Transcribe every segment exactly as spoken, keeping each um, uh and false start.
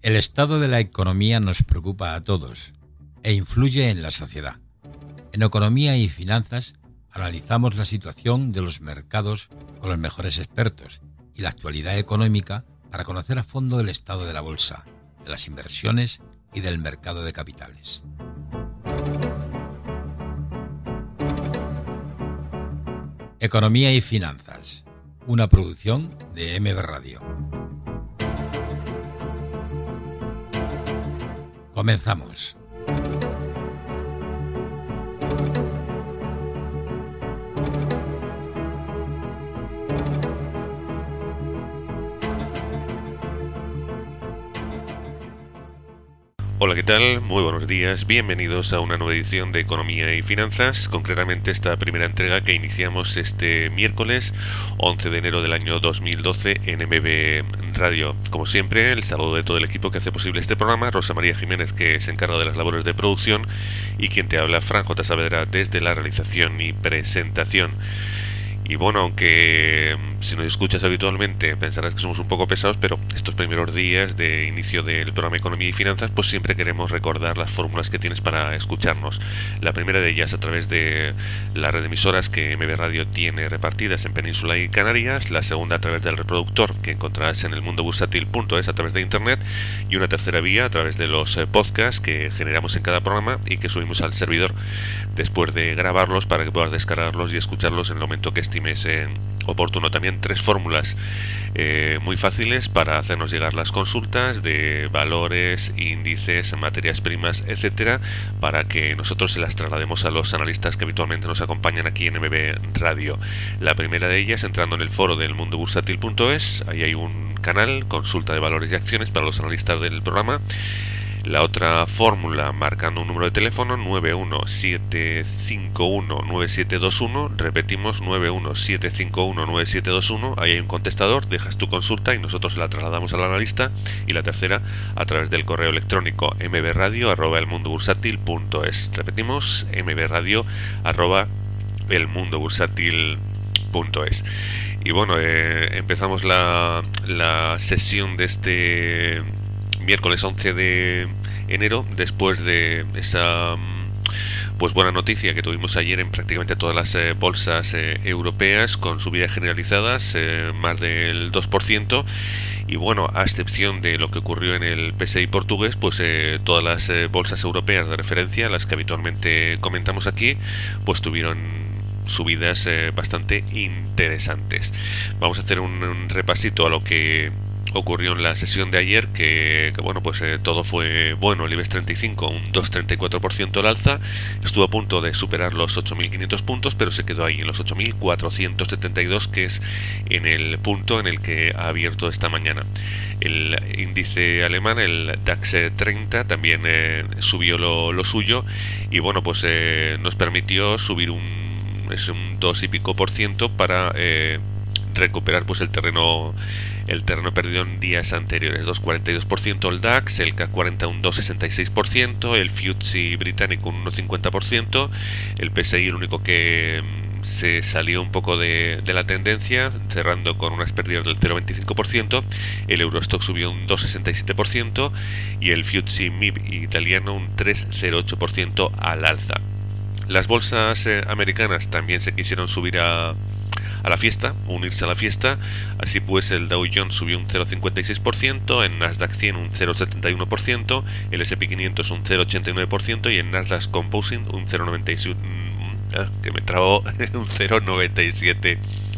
El estado de la economía nos preocupa a todos e influye en la sociedad. En Economía y Finanzas analizamos la situación de los mercados con los mejores expertos y la actualidad económica para conocer a fondo el estado de la bolsa, de las inversiones y del mercado de capitales. Economía y Finanzas, una producción de M B Radio. Comenzamos. Hola, ¿qué tal? Muy buenos días, bienvenidos a una nueva edición de Economía y Finanzas, concretamente esta primera entrega que iniciamos este miércoles once de enero del año dos mil doce en M B Radio. Como siempre, el saludo de todo el equipo que hace posible este programa, Rosa María Jiménez, que se encarga de las labores de producción, y quien te habla, Fran J. Saavedra, desde la realización y presentación. Y bueno, aunque si nos escuchas habitualmente pensarás que somos un poco pesados, pero estos primeros días de inicio del programa Economía y Finanzas, pues siempre queremos recordar las fórmulas que tienes para escucharnos. La primera de ellas a través de la red de emisoras que M B Radio tiene repartidas en Península y Canarias, la segunda a través del reproductor que encontrarás en el mundo bursátil punto es a través de internet, y una tercera vía a través de los eh, podcasts que generamos en cada programa y que subimos al servidor después de grabarlos para que puedas descargarlos y escucharlos en el momento que estimes eh, oportuno. También tres fórmulas eh, muy fáciles para hacernos llegar las consultas de valores, índices, materias primas, etcétera, para que nosotros se las traslademos a los analistas que habitualmente nos acompañan aquí en M B Radio. La primera de ellas, entrando en el foro del mundo bursátil punto es, ahí hay un canal, consulta de valores y acciones para los analistas del programa. La otra fórmula, marcando un número de teléfono, nueve uno siete cinco uno nueve siete dos uno, repetimos, nueve uno siete cinco uno nueve siete dos uno, ahí hay un contestador, dejas tu consulta y nosotros la trasladamos al analista. Y la tercera, a través del correo electrónico mbradio arroba elmundobursátil punto es, repetimos, mbradio arroba elmundobursátil punto es. Y bueno, eh, empezamos la, la sesión de este miércoles once de enero, después de esa pues buena noticia que tuvimos ayer en prácticamente todas las eh, bolsas eh, europeas, con subidas generalizadas, eh, más del dos por ciento, y bueno, a excepción de lo que ocurrió en el P S I portugués, pues eh, todas las eh, bolsas europeas de referencia, las que habitualmente comentamos aquí, pues tuvieron subidas eh, bastante interesantes. Vamos a hacer un, un repasito a lo que ocurrió en la sesión de ayer, que, que bueno, pues eh, todo fue bueno. El IBEX treinta y cinco, un dos coma treinta y cuatro por ciento al alza, estuvo a punto de superar los ocho mil quinientos puntos, pero se quedó ahí en los ocho mil cuatrocientos setenta y dos, que es en el punto en el que ha abierto esta mañana. El índice alemán, el DAX treinta, también eh, subió lo, lo suyo, y bueno, pues eh, nos permitió subir un, es un dos y pico por ciento para eh, recuperar pues el terreno el terreno perdido en días anteriores. Dos coma cuarenta y dos por ciento el DAX, el C A C cuarenta un dos coma sesenta y seis por ciento, el F T S E británico un uno coma cincuenta por ciento, el P S I el único que mm, se salió un poco de, de la tendencia, cerrando con unas pérdidas del cero coma veinticinco por ciento, el Eurostock subió un dos coma sesenta y siete por ciento y el F T S E M I B italiano un tres coma cero ocho por ciento al alza. Las bolsas eh, americanas también se quisieron subir a a la fiesta, unirse a la fiesta. Así pues, el Dow Jones subió un cero coma cincuenta y seis por ciento, en Nasdaq cien un cero coma setenta y uno por ciento, el S and P quinientos un cero coma ochenta y nueve por ciento y en Nasdaq Composite un cero coma noventa y siete por ciento, ah, que me trabó, un cero coma noventa y siete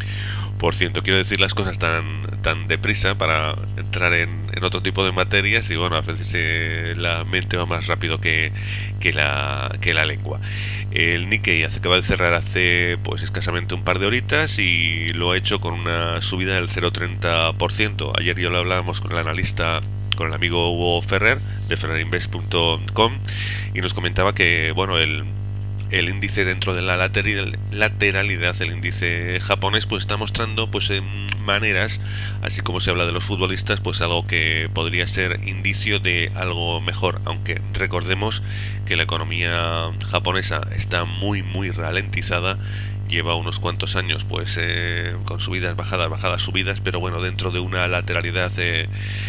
por ciento. Quiero decir las cosas tan tan deprisa para entrar en, en otro tipo de materias, y bueno, a veces eh, la mente va más rápido que, que, la, que la lengua. El Nikkei acaba de cerrar hace pues escasamente un par de horitas y lo ha hecho con una subida del cero coma treinta por ciento. Ayer yo lo hablábamos con el analista, con el amigo Hugo Ferrer de ferrer invest punto com, y nos comentaba que bueno, el el índice dentro de la lateral, lateralidad, el índice japonés, pues está mostrando pues en maneras, así como se habla de los futbolistas, pues algo que podría ser indicio de algo mejor, aunque recordemos que la economía japonesa está muy muy ralentizada lleva unos cuantos años pues eh, con subidas, bajadas, bajadas, subidas, pero bueno, dentro de una lateralidad eh,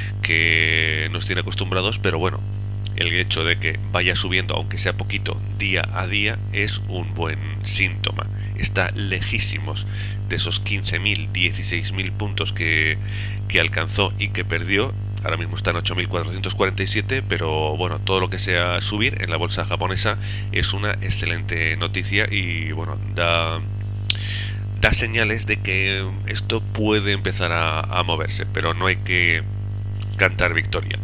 que nos tiene acostumbrados, pero bueno, el hecho de que vaya subiendo, aunque sea poquito, día a día, es un buen síntoma. Está lejísimos de esos quince mil, dieciséis mil puntos que, que alcanzó y que perdió. Ahora mismo está en ocho mil cuatrocientos cuarenta y siete, pero bueno, todo lo que sea subir en la bolsa japonesa es una excelente noticia y bueno, da, da señales de que esto puede empezar a, a moverse, pero no hay que cantar victoria.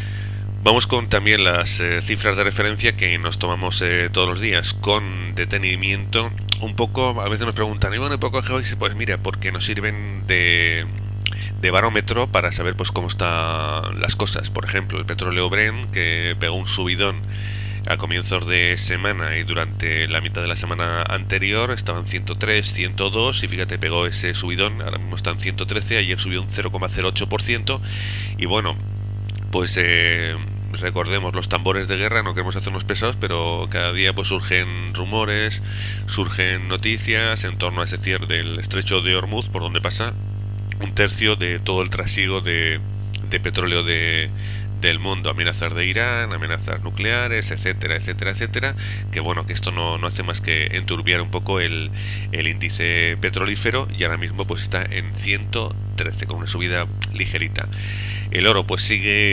Vamos con también las eh, cifras de referencia que nos tomamos eh, todos los días con detenimiento. Un poco, a veces nos preguntan, ¿y bueno, poco hoy? Pues mira, porque nos sirven de, de barómetro para saber pues cómo están las cosas. Por ejemplo, el petróleo Brent, que pegó un subidón a comienzos de semana y durante la mitad de la semana anterior estaban ciento tres, ciento dos y fíjate, pegó ese subidón, ahora mismo están ciento trece, ayer subió un cero coma cero ocho por ciento y bueno, pues eh, recordemos los tambores de guerra, no queremos hacernos pesados, pero cada día pues surgen rumores, surgen noticias en torno a ese cierre del estrecho de Hormuz, por donde pasa un tercio de todo el trasiego de, de petróleo de, del mundo, amenazas de Irán, amenazas nucleares, etcétera, etcétera, etcétera, que bueno, que esto no, no hace más que enturbiar un poco el, el índice petrolífero y ahora mismo pues está en ciento trece, con una subida ligerita. El oro pues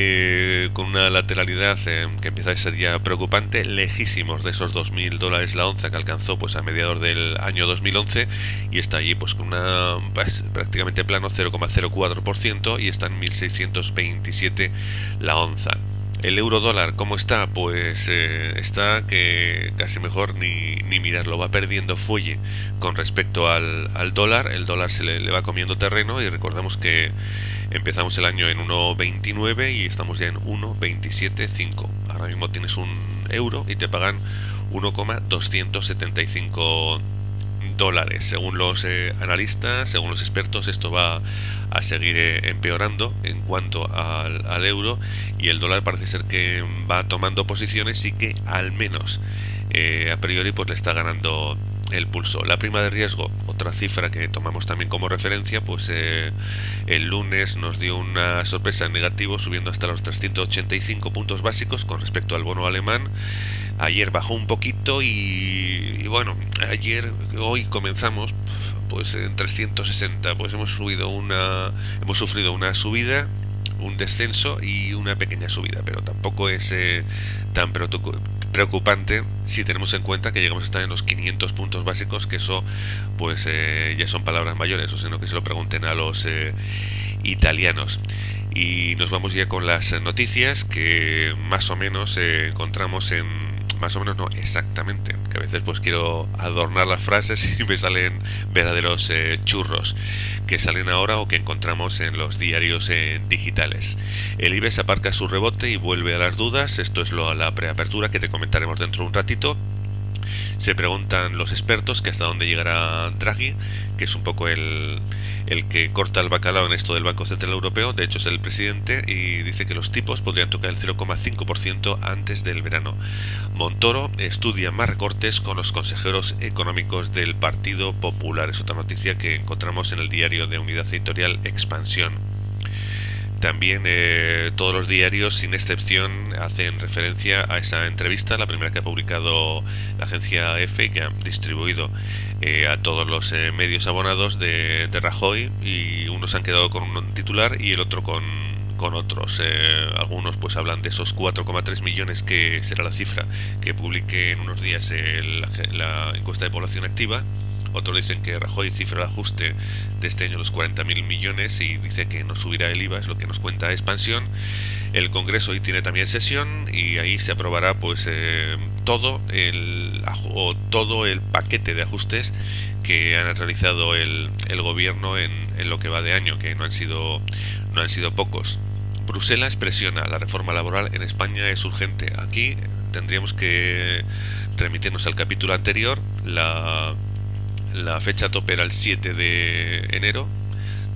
sigue con una lateralidad eh, que empieza a ser ya preocupante, lejísimos de esos dos mil dólares la onza que alcanzó pues a mediados del año dos mil once y está allí pues con una pues, prácticamente plano cero coma cero cuatro por ciento y está en mil seiscientos veintisiete la onza. El euro dólar, ¿cómo está? Pues eh, está que casi mejor ni, ni mirarlo, va perdiendo fuelle con respecto al, al dólar, el dólar se le, le va comiendo terreno y recordamos que empezamos el año en uno veintinueve y estamos ya en uno veintisiete cinco. Ahora mismo tienes un euro y te pagan uno coma doscientos setenta y cinco dólares. Según los eh, analistas, según los expertos, esto va a seguir eh, empeorando en cuanto al, al euro y el dólar parece ser que va tomando posiciones y que al menos eh, a priori pues le está ganando el pulso. La prima de riesgo, otra cifra que tomamos también como referencia, pues eh, el lunes nos dio una sorpresa en negativo subiendo hasta los trescientos ochenta y cinco puntos básicos con respecto al bono alemán. Ayer bajó un poquito y, y bueno, ayer, hoy comenzamos pues en trescientos sesenta, pues hemos subido una, hemos sufrido una subida, un descenso y una pequeña subida, pero tampoco es eh, tan preocupante si tenemos en cuenta que llegamos a estar en los quinientos puntos básicos, que eso pues eh, ya son palabras mayores, o sino que se lo pregunten a los eh, italianos. Y nos vamos ya con las noticias que más o menos eh, encontramos en más o menos no, exactamente, que a veces pues quiero adornar las frases y me salen verdaderos eh, churros que salen ahora o que encontramos en los diarios eh, digitales. El IBEX aparca su rebote y vuelve a las dudas, esto es lo a la preapertura que te comentaremos dentro de un ratito. Se preguntan los expertos que hasta dónde llegará Draghi, que es un poco el, el que corta el bacalao en esto del Banco Central Europeo, de hecho es el presidente, y dice que los tipos podrían tocar el cero coma cinco por ciento antes del verano. Montoro estudia más recortes con los consejeros económicos del Partido Popular, es otra noticia que encontramos en el diario de Unidad Editorial Expansión. También eh, todos los diarios, sin excepción, hacen referencia a esa entrevista, la primera que ha publicado la agencia EFE, que ha distribuido eh, a todos los eh, medios abonados de, de Rajoy, y unos han quedado con un titular y el otro con, con otros. Eh, algunos pues hablan de esos cuatro coma tres millones, que será la cifra que publique en unos días el, la encuesta de población activa. Otros dicen que Rajoy cifra el ajuste de este año los cuarenta mil millones y dice que no subirá el I V A, es lo que nos cuenta Expansión. El Congreso hoy tiene también sesión y ahí se aprobará pues eh, todo el o todo el paquete de ajustes que han realizado el, el gobierno en, en lo que va de año, que no han sido no han sido pocos. Bruselas presiona, la reforma laboral en España es urgente. Aquí tendríamos que remitirnos al capítulo anterior. La La fecha tope era el siete de enero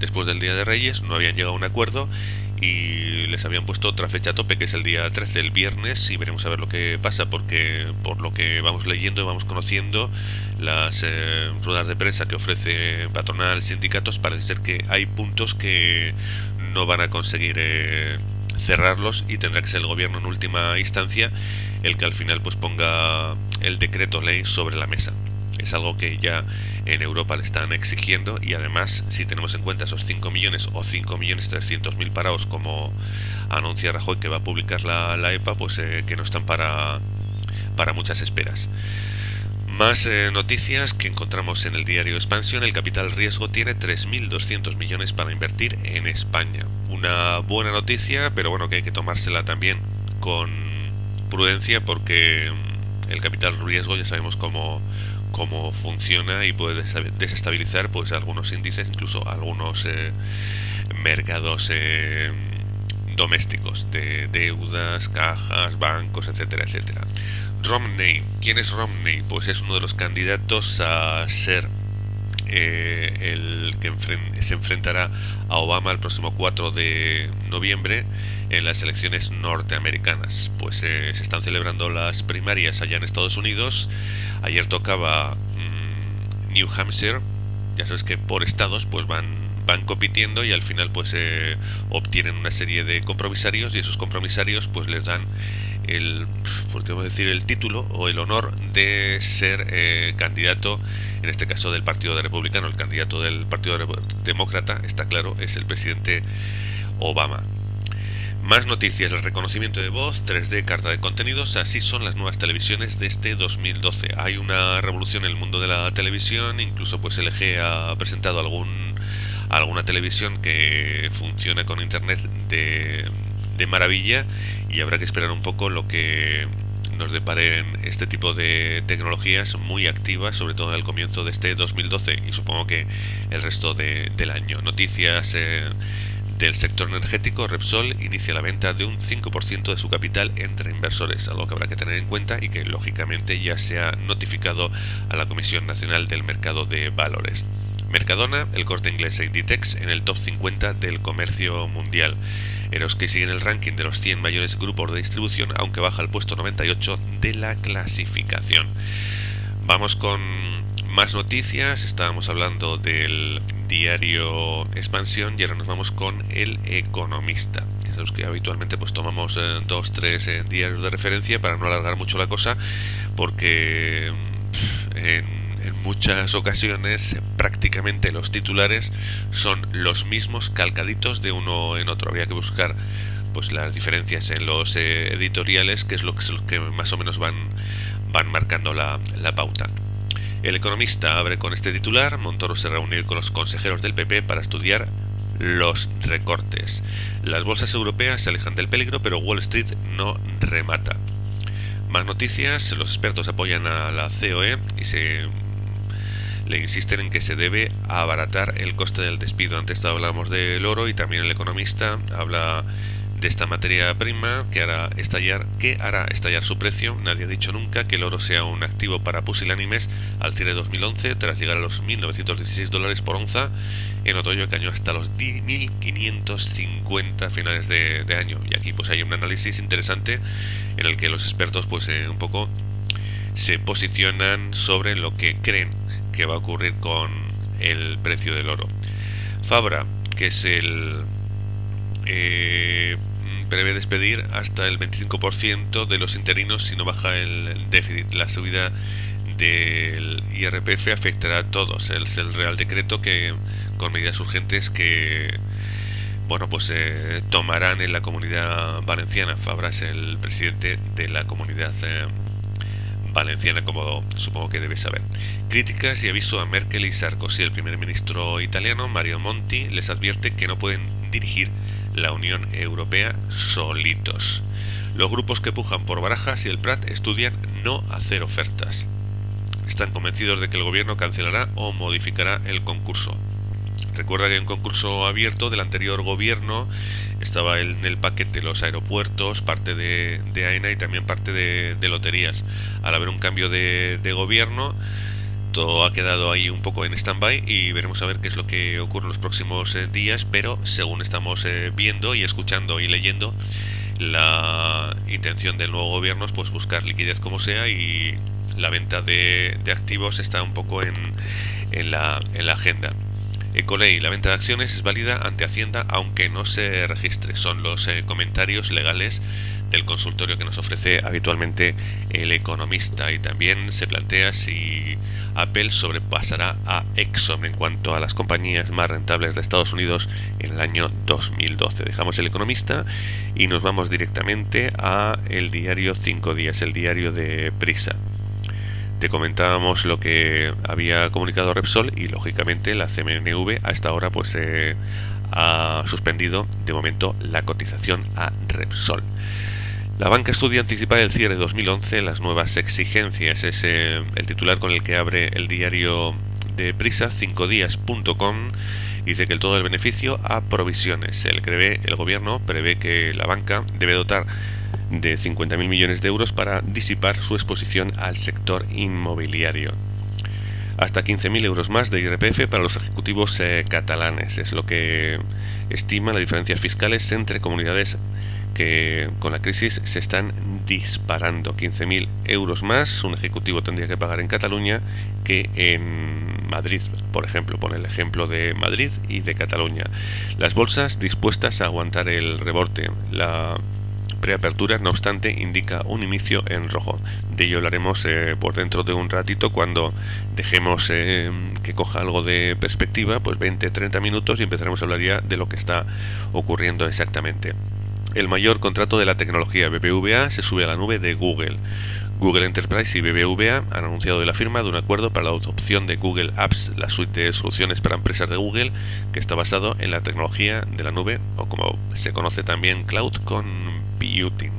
después del Día de Reyes, no habían llegado a un acuerdo y les habían puesto otra fecha tope, que es el día trece, el viernes, y veremos a ver lo que pasa, porque por lo que vamos leyendo y vamos conociendo las eh, ruedas de prensa que ofrece patronal, sindicatos, parece ser que hay puntos que no van a conseguir eh, cerrarlos, y tendrá que ser el gobierno en última instancia el que al final pues ponga el decreto ley sobre la mesa. Es algo que ya en Europa le están exigiendo, y además, si tenemos en cuenta esos cinco millones o cinco millones trescientos mil parados, como anuncia Rajoy que va a publicar la, la EPA, pues eh, que no están para, para muchas esperas. Más eh, noticias que encontramos en el diario Expansión. El capital riesgo tiene tres mil doscientos millones para invertir en España. Una buena noticia, pero bueno, que hay que tomársela también con prudencia, porque el capital riesgo ya sabemos cómo cómo funciona y puede desestabilizar pues algunos índices, incluso algunos eh, mercados eh, domésticos de deudas, cajas, bancos, etcétera, etcétera. Romney, ¿quién es Romney? Pues es uno de los candidatos a ser eh, el que enfren- se enfrentará a Obama el próximo cuatro de noviembre en las elecciones norteamericanas. Pues eh, se están celebrando las primarias allá en Estados Unidos. Ayer tocaba mmm, New Hampshire. Ya sabes que por estados pues van van compitiendo, y al final pues eh, obtienen una serie de compromisarios, y esos compromisarios pues les dan el, podemos decir, el título o el honor de ser eh, candidato, en este caso del Partido Republicano. El candidato del Partido Demócrata, está claro, es el presidente Obama. Más noticias: el reconocimiento de voz, tres D, carta de contenidos, así son las nuevas televisiones de este dos mil doce. Hay una revolución en el mundo de la televisión, incluso pues L G ha presentado algún alguna televisión que funciona con internet de, de maravilla, y habrá que esperar un poco lo que nos deparen este tipo de tecnologías muy activas, sobre todo al comienzo de este dos mil doce, y supongo que el resto de, del año. Noticias eh, del sector energético: Repsol inicia la venta de un cinco por ciento de su capital entre inversores, algo que habrá que tener en cuenta y que lógicamente ya se ha notificado a la Comisión Nacional del Mercado de Valores. Mercadona, El Corte Inglés e Inditex en el top cincuenta del comercio mundial. Eroski sigue en el ranking de los cien mayores grupos de distribución, aunque baja al puesto noventa y ocho de la clasificación. Vamos con más noticias. Estábamos hablando del diario Expansión y ahora nos vamos con El Economista. Ya sabes que habitualmente pues tomamos eh, dos, tres eh, diarios de referencia para no alargar mucho la cosa, porque pff, en En muchas ocasiones prácticamente los titulares son los mismos, calcaditos de uno en otro. Habría que buscar pues las diferencias en los eh, editoriales, que es lo que, lo que más o menos van, van marcando la, la pauta. El Economista abre con este titular: Montoro se reunió con los consejeros del P P para estudiar los recortes. Las bolsas europeas se alejan del peligro, pero Wall Street no remata. Más noticias: los expertos apoyan a la C O E y se le insisten en que se debe abaratar el coste del despido. Antes hablamos del oro, y también El Economista habla de esta materia prima que hará estallar, que hará estallar su precio. Nadie ha dicho nunca que el oro sea un activo para pusilánimes al cierre de dos mil once, tras llegar a los mil novecientos dieciséis dólares por onza en otoño, que cayó hasta los mil quinientos cincuenta a finales de, de año. Y aquí pues hay un análisis interesante en el que los expertos pues eh, un poco se posicionan sobre lo que creen que va a ocurrir con el precio del oro. Fabra, que es el eh, prevé despedir hasta el veinticinco por ciento de los interinos si no baja el déficit. La subida del I R P F afectará a todos. Es el Real Decreto que, con medidas urgentes que bueno pues eh, tomarán en la Comunidad Valenciana. Fabra es el presidente de la Comunidad eh, Valenciana, como supongo que debes saber. Críticas y aviso a Merkel y Sarkozy. El primer ministro italiano, Mario Monti, les advierte que no pueden dirigir la Unión Europea solitos. Los grupos que pujan por Barajas y el Prat estudian no hacer ofertas. Están convencidos de que el gobierno cancelará o modificará el concurso. Recuerda que hay un concurso abierto del anterior gobierno, estaba en el paquete los aeropuertos, parte de, de AENA y también parte de, de loterías. Al haber un cambio de, de gobierno, todo ha quedado ahí un poco en stand-by y veremos a ver qué es lo que ocurre en los próximos eh, días, pero según estamos eh, viendo y escuchando y leyendo, la intención del nuevo gobierno es pues buscar liquidez como sea, y la venta de, de activos está un poco en, en, la, en la agenda. Ecoley: la venta de acciones es válida ante Hacienda aunque no se registre. Son los eh, comentarios legales del consultorio que nos ofrece habitualmente El Economista. Y también se plantea si Apple sobrepasará a Exxon en cuanto a las compañías más rentables de Estados Unidos en el año dos mil doce. Dejamos El Economista y nos vamos directamente a el diario Cinco Días, el diario de Prisa. Te comentábamos lo que había comunicado Repsol y lógicamente la C M N V a esta hora pues eh, ha suspendido de momento la cotización a Repsol. La banca estudia anticipar el cierre de dos mil once, las nuevas exigencias. Es eh, el titular con el que abre el diario de Prisa, cinco días punto com. Dice que el todo del beneficio a provisiones. El, prevé, el gobierno prevé que la banca debe dotar de cincuenta mil millones de euros para disipar su exposición al sector inmobiliario. Hasta quince mil euros más de I R P F para los ejecutivos eh, catalanes. Es lo que estima las diferencias fiscales entre comunidades que con la crisis se están disparando. quince mil euros más un ejecutivo tendría que pagar en Cataluña que en Madrid, por ejemplo. Pone el ejemplo de Madrid y de Cataluña. Las bolsas dispuestas a aguantar el rebote. La preapertura, no obstante, indica un inicio en rojo. De ello hablaremos eh, por dentro de un ratito, cuando dejemos eh, que coja algo de perspectiva, pues veinte a treinta minutos, y empezaremos a hablar ya de lo que está ocurriendo exactamente. El mayor contrato de la tecnología, B B V A, se sube a la nube de Google. Google Enterprise y B B V A han anunciado la firma de un acuerdo para la adopción de Google Apps, la suite de soluciones para empresas de Google, que está basado en la tecnología de la nube, o como se conoce también Cloud Computing.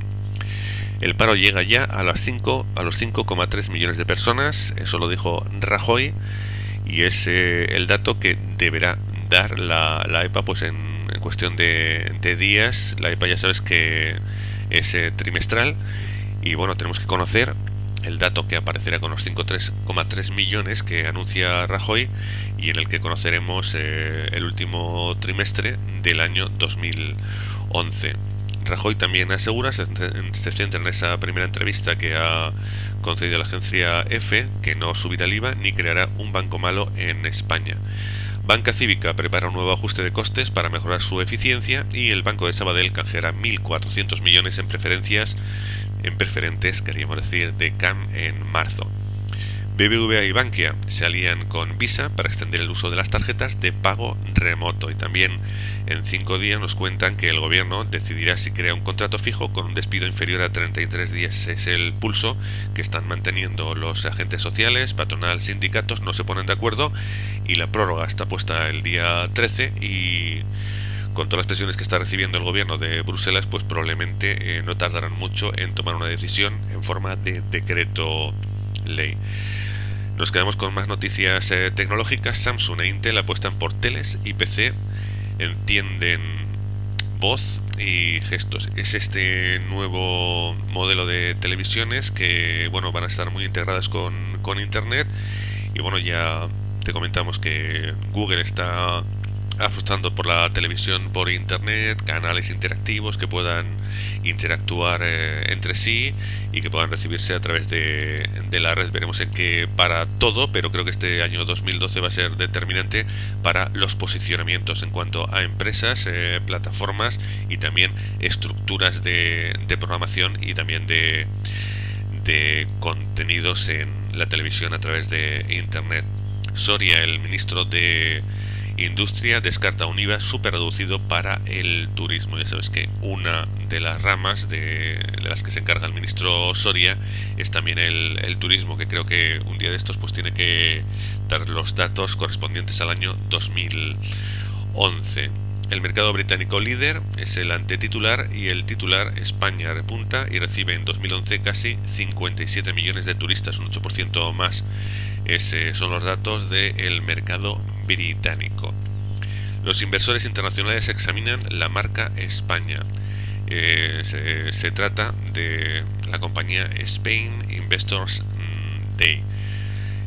El paro llega ya a las cinco a los cinco coma tres millones de personas, eso lo dijo Rajoy, y es eh, el dato que deberá dar la, la EPA pues en, en cuestión de, de días. La EPA ya sabes que es eh, trimestral. Y bueno, tenemos que conocer el dato que aparecerá con los cinco coma tres millones que anuncia Rajoy, y en el que conoceremos eh, el último trimestre del año dos mil once. Rajoy también asegura, se, se centra en esa primera entrevista que ha concedido la agencia EFE, que no subirá el I V A ni creará un banco malo en España. Banca Cívica prepara un nuevo ajuste de costes para mejorar su eficiencia, y el Banco de Sabadell canjeará mil cuatrocientos millones en preferencias en preferentes, queríamos decir, de C A M en marzo. B B V A y Bankia se alían con Visa para extender el uso de las tarjetas de pago remoto. Y también en cinco días nos cuentan que el gobierno decidirá si crea un contrato fijo con un despido inferior a treinta y tres días. Es el pulso que están manteniendo los agentes sociales, patronal, sindicatos, no se ponen de acuerdo, y la prórroga está puesta el día trece, y con todas las presiones que está recibiendo el gobierno de Bruselas, pues probablemente eh, no tardarán mucho en tomar una decisión en forma de decreto ley. Nos quedamos con más noticias eh, tecnológicas. Samsung e Intel apuestan por teles y P C, entienden voz y gestos. Es este nuevo modelo de televisiones que, bueno, van a estar muy integradas con, con internet. Y bueno, ya te comentamos que Google está apostando por la televisión por internet, canales interactivos que puedan interactuar eh, entre sí y que puedan recibirse a través de, de la red. Veremos en qué para todo, pero creo que este año dos mil doce va a ser determinante para los posicionamientos en cuanto a empresas, eh, plataformas y también estructuras de, de programación y también de, de contenidos en la televisión a través de internet. Soria, el ministro de Industria, descarta un I V A súper reducido para el turismo. Ya sabes que una de las ramas de, de las que se encarga el ministro Soria es también el, el turismo, que creo que un día de estos pues tiene que dar los datos correspondientes al año dos mil once. El mercado británico líder es el antetitular, y el titular: España repunta y recibe en dos mil once casi cincuenta y siete millones de turistas, un ocho por ciento más. Esos son los datos del mercado británico. Los inversores internacionales examinan la marca España. Eh, se, se trata de la compañía Spain Investors Day.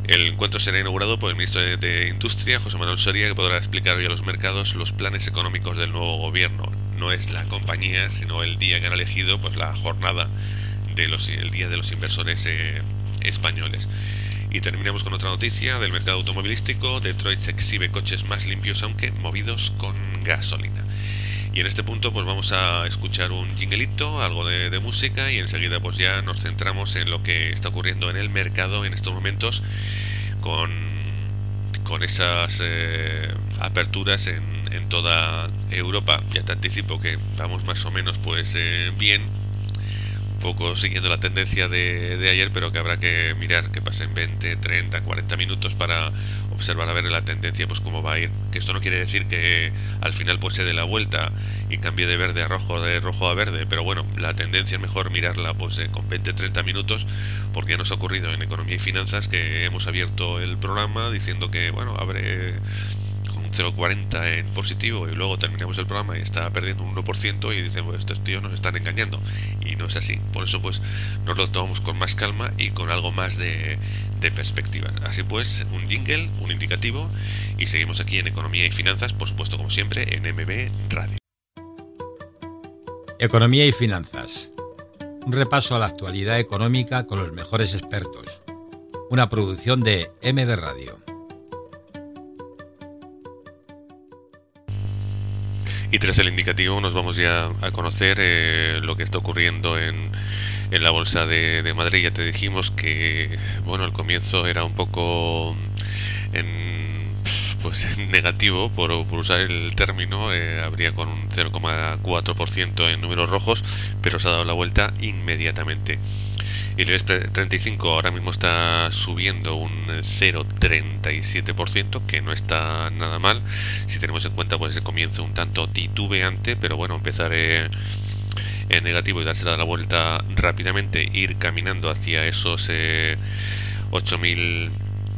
El encuentro será inaugurado por el ministro de, de Industria, José Manuel Soria, que podrá explicar hoy a los mercados los planes económicos del nuevo gobierno. No es la compañía, sino el día que han elegido, pues la jornada de los, el día de los inversores eh, españoles. Y terminamos con otra noticia del mercado automovilístico. Detroit exhibe coches más limpios, aunque movidos con gasolina. Y en este punto pues vamos a escuchar un jinglito, algo de, de música, y enseguida pues ya nos centramos en lo que está ocurriendo en el mercado en estos momentos con, con esas eh, aperturas en, en toda Europa. Ya te anticipo que vamos más o menos pues eh, bien, un poco siguiendo la tendencia de, de ayer, pero que habrá que mirar que pasen veinte, treinta, cuarenta minutos para observar a ver la tendencia pues cómo va a ir. Que esto no quiere decir que al final pues se dé la vuelta y cambie de verde a rojo, de rojo a verde, pero bueno, la tendencia es mejor mirarla pues eh, con veinte, treinta minutos, porque ya nos ha ocurrido en Economía y Finanzas que hemos abierto el programa diciendo que bueno, abre cero coma cuarenta en positivo y luego terminamos el programa y está perdiendo un uno por ciento y dicen, pues estos tíos nos están engañando, y no es así. Por eso pues nos lo tomamos con más calma y con algo más de, de perspectiva. Así pues, un jingle, un indicativo, y seguimos aquí en Economía y Finanzas, por supuesto como siempre en M B Radio. Economía y Finanzas, un repaso a la actualidad económica con los mejores expertos, una producción de M B Radio. Y tras el indicativo nos vamos ya a conocer eh, lo que está ocurriendo en, en la Bolsa de, de Madrid. Ya te dijimos que bueno, el comienzo era un poco en, pues negativo, por, por usar el término, eh, habría con un cero coma cuatro por ciento en números rojos, pero se ha dado la vuelta inmediatamente. Y el IBEX treinta y cinco ahora mismo está subiendo un cero coma treinta y siete por ciento, que no está nada mal si tenemos en cuenta pues ese comienzo un tanto titubeante, pero bueno, empezar eh, en negativo y darse la vuelta rápidamente, ir caminando hacia esos eh, ocho mil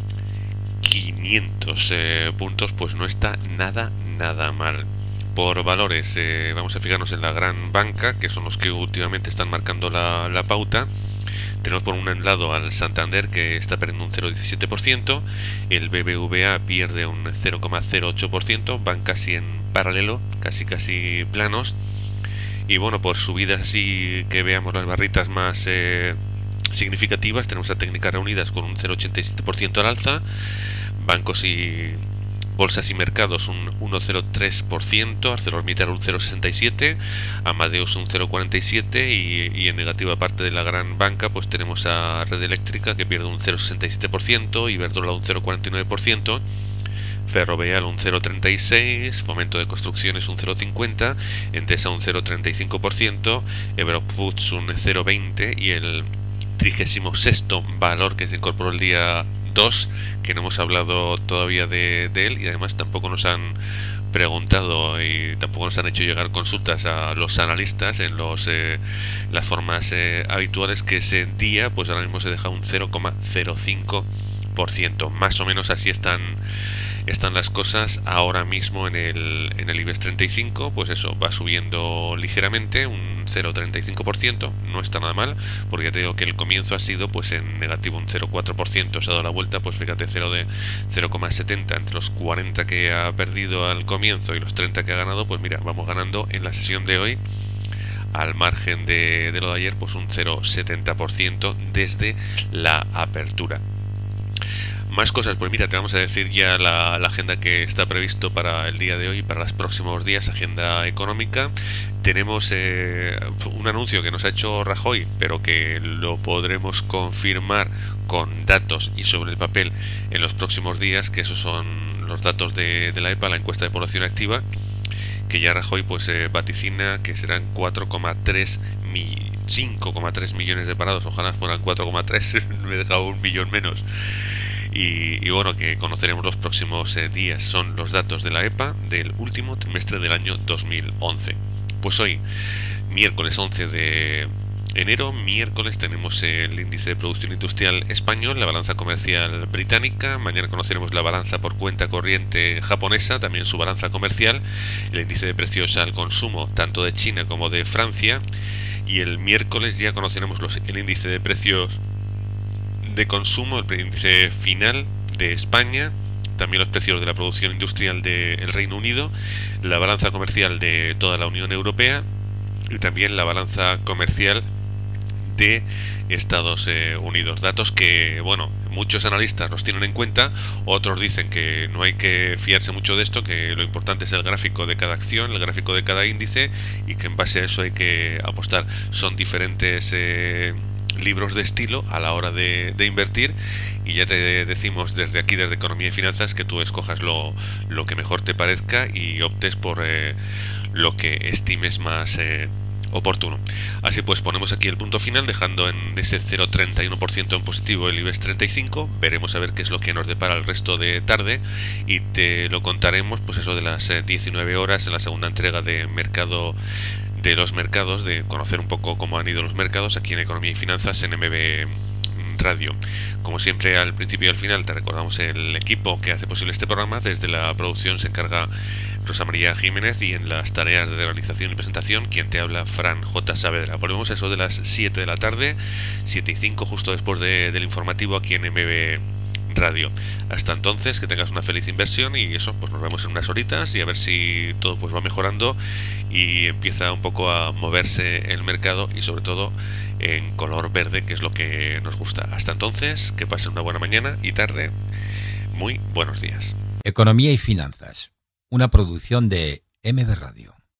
quinientos eh, puntos, pues no está nada, nada mal. Por valores, eh, vamos a fijarnos en la gran banca, que son los que últimamente están marcando la, la pauta. Tenemos por un lado al Santander, que está perdiendo un cero coma diecisiete por ciento, el B B V A pierde un cero coma cero ocho por ciento, van casi en paralelo, casi casi planos. Y bueno, por subidas así que veamos las barritas más eh, significativas, tenemos a Técnicas Reunidas con un cero coma ochenta y siete por ciento al alza, bancos y bolsas y mercados un uno coma cero tres por ciento, ArcelorMittal un cero coma sesenta y siete por ciento, Amadeus un cero coma cuarenta y siete por ciento y, y en negativa parte de la gran banca pues tenemos a Red Eléctrica, que pierde un cero coma sesenta y siete por ciento, Iberdrola un cero coma cuarenta y nueve por ciento, Ferrovial un cero coma treinta y seis por ciento, Fomento de Construcciones un cero coma cincuenta por ciento, Endesa un cero coma treinta y cinco por ciento, Ebro Foods un cero coma veinte por ciento y el trigésimo sexto valor que se incorporó el día dos, que no hemos hablado todavía de, de él, y además tampoco nos han preguntado y tampoco nos han hecho llegar consultas a los analistas en los eh, las formas eh, habituales, que ese día pues ahora mismo se deja un cero coma cero cinco por ciento. Más o menos así están están las cosas ahora mismo en el en el IBEX treinta y cinco, pues eso, va subiendo ligeramente, un cero coma treinta y cinco por ciento, no está nada mal, porque ya te digo que el comienzo ha sido pues en negativo un cero coma cuatro por ciento, se ha dado la vuelta, pues fíjate, cero coma setenta entre los cuarenta que ha perdido al comienzo y los treinta que ha ganado, pues mira, vamos ganando en la sesión de hoy, al margen de, de lo de ayer, pues un cero coma setenta por ciento desde la apertura. Más cosas, pues mira, te vamos a decir ya la, la agenda que está previsto para el día de hoy y para los próximos días, agenda económica. Tenemos eh, un anuncio que nos ha hecho Rajoy, pero que lo podremos confirmar con datos y sobre el papel en los próximos días, que esos son los datos de, de la E P A, la encuesta de población activa, que ya Rajoy pues eh, vaticina que serán cuatro coma tres mi, cinco coma tres millones de parados, ojalá fueran cuatro coma tres, me he dejado un millón menos. Y, y bueno, que conoceremos los próximos eh, días son los datos de la E P A del último trimestre del año dos mil once. Pues hoy, miércoles once de enero, miércoles tenemos el índice de producción industrial español, la balanza comercial británica, mañana conoceremos la balanza por cuenta corriente japonesa, también su balanza comercial, el índice de precios al consumo tanto de China como de Francia, y el miércoles ya conoceremos los, el índice de precios de consumo, el índice final de España, también los precios de la producción industrial del Reino Unido, la balanza comercial de toda la Unión Europea y también la balanza comercial de Estados eh, Unidos. Datos que, bueno, muchos analistas los tienen en cuenta, otros dicen que no hay que fiarse mucho de esto, que lo importante es el gráfico de cada acción, el gráfico de cada índice, y que en base a eso hay que apostar. Son diferentes eh, libros de estilo a la hora de, de invertir, y ya te decimos desde aquí, desde Economía y Finanzas, que tú escojas lo, lo que mejor te parezca y optes por eh, lo que estimes más eh, oportuno. Así pues, ponemos aquí el punto final, dejando en ese cero coma treinta y uno por ciento en positivo el IBEX treinta y cinco. Veremos a ver qué es lo que nos depara el resto de tarde y te lo contaremos, pues eso de las diecinueve horas en la segunda entrega de Mercado de los Mercados, de conocer un poco cómo han ido los mercados aquí en Economía y Finanzas en M B Radio. Como siempre, al principio y al final te recordamos el equipo que hace posible este programa. Desde la producción se encarga Rosa María Jiménez y en las tareas de realización y presentación quien te habla, Fran J. Saavedra. Volvemos a eso de las siete de la tarde, siete y cinco, justo después de, del informativo aquí en M B Radio. Hasta entonces, que tengas una feliz inversión y eso, pues nos vemos en unas horitas y a ver si todo pues va mejorando y empieza un poco a moverse el mercado y sobre todo en color verde, que es lo que nos gusta. Hasta entonces, que pasen una buena mañana y tarde. Muy buenos días. Economía y Finanzas, una producción de M B Radio.